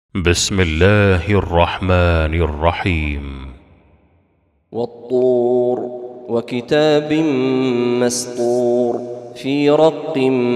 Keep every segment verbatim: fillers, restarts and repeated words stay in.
بسم الله الرحمن الرحيم. والطور وكتاب مسطور في رق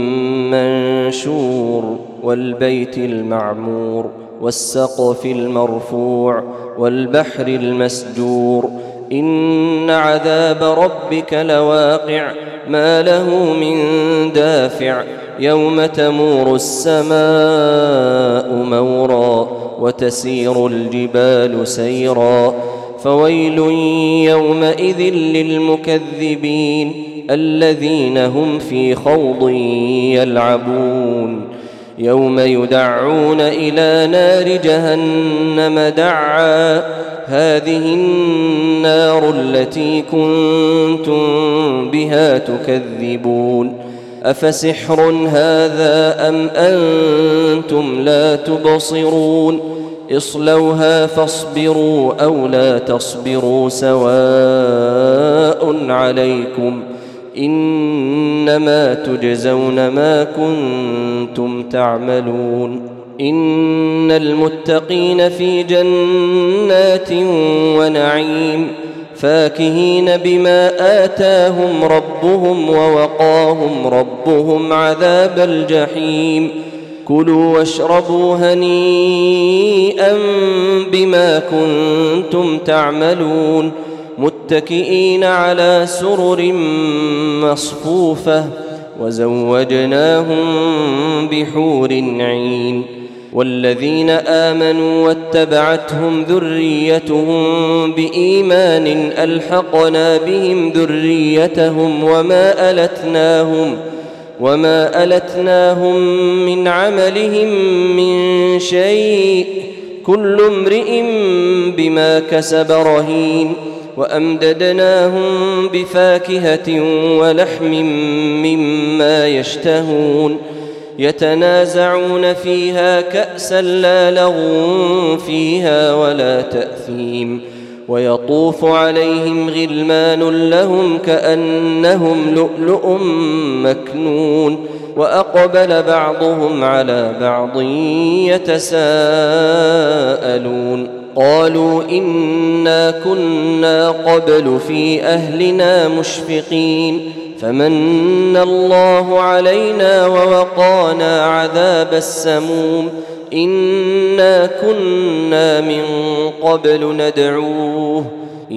منشور والبيت المعمور والسقف المرفوع والبحر المسجور إن عذاب ربك لواقع ما له من دافع يوم تمور السماء مورا وتسير الجبال سيرا فويل يومئذ للمكذبين الذين هم في خوض يلعبون يوم يدعون إلى نار جهنم دعا هذه النار التي كنتم بها تكذبون أفسحر هذا أم أنتم لا تبصرون اصلوها فاصبروا أو لا تصبروا سواء عليكم إنما تجزون ما كنتم تعملون إن المتقين في جنات ونعيم فاكهين بما آتاهم ربهم ووقاهم ربهم عذاب الجحيم كلوا واشربوا هنيئا بما كنتم تعملون متكئين على سرر مصفوفة وزوجناهم بحور عين والذين آمنوا واتبعتهم ذريتهم بإيمان ألحقنا بهم ذريتهم وما ألتناهم وما ألتناهم من عملهم من شيء كل امرئ بما كسب رهين وأمددناهم بفاكهة ولحم مما يشتهون يتنازعون فيها كأسا لا لغو فيها ولا تأثيم ويطوف عليهم غلمان لهم كأنهم لؤلؤ مكنون وأقبل بعضهم على بعض يتساءلون قالوا إنا كنا قبل في أهلنا مشفقين فمن الله علينا ووقانا عذاب السموم إنا كنا من قبل ندعوه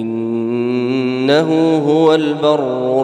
إنه هو البر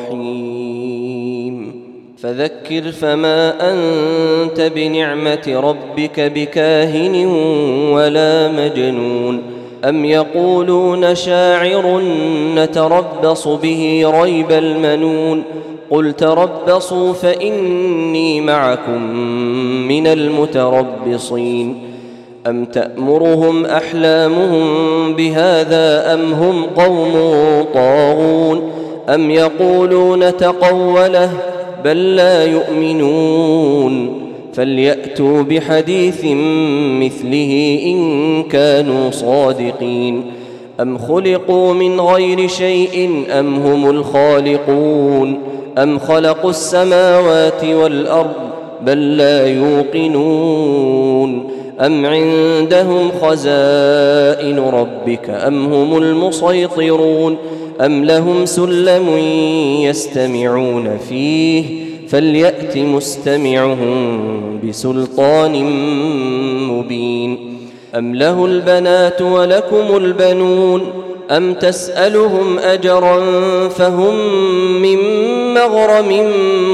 الرحيم فذكر فما أنت بنعمة ربك بكاهن ولا مجنون أم يقولون شاعر نتربص به ريب المنون قل تربصوا فإني معكم من المتربصين أم تأمرهم أحلامهم بهذا أم هم قوم طاغون أم يقولون تقوله بل لا يؤمنون فليأتوا بحديث مثله إن كانوا صادقين أم خلقوا من غير شيء أم هم الخالقون أم خلقوا السماوات والأرض بل لا يوقنون أم عندهم خزائن ربك أم هم المسيطرون أم لهم سلم يستمعون فيه فليأت مستمعهم بسلطان مبين أم له البنات ولكم البنون أم تسألهم أجرا فهم من مغرم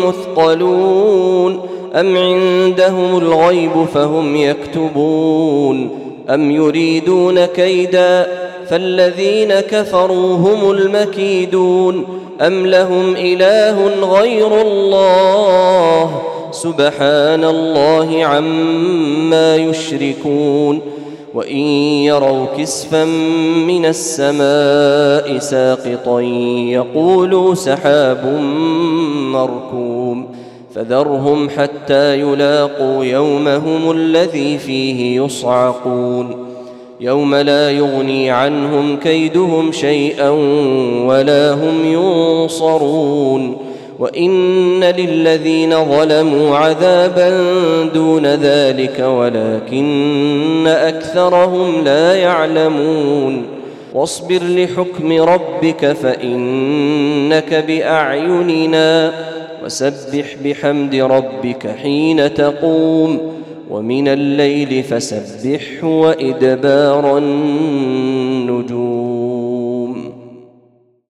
مثقلون أم عندهم الغيب فهم يكتبون أم يريدون كيدا فالذين كفروا هم المكيدون أم لهم إله غير الله سبحان الله عما يشركون وإن يروا كسفا من السماء ساقطا يقولوا سحاب مركوم فذرهم حتى يلاقوا يومهم الذي فيه يصعقون يوم لا يغني عنهم كيدهم شيئا ولا هم ينصرون وإن للذين ظلموا عذابا دون ذلك ولكن أكثرهم لا يعلمون واصبر لحكم ربك فإنك بأعيننا وسبح بحمد ربك حين تقوم ومن الليل فسبحه وإدبار النجوم.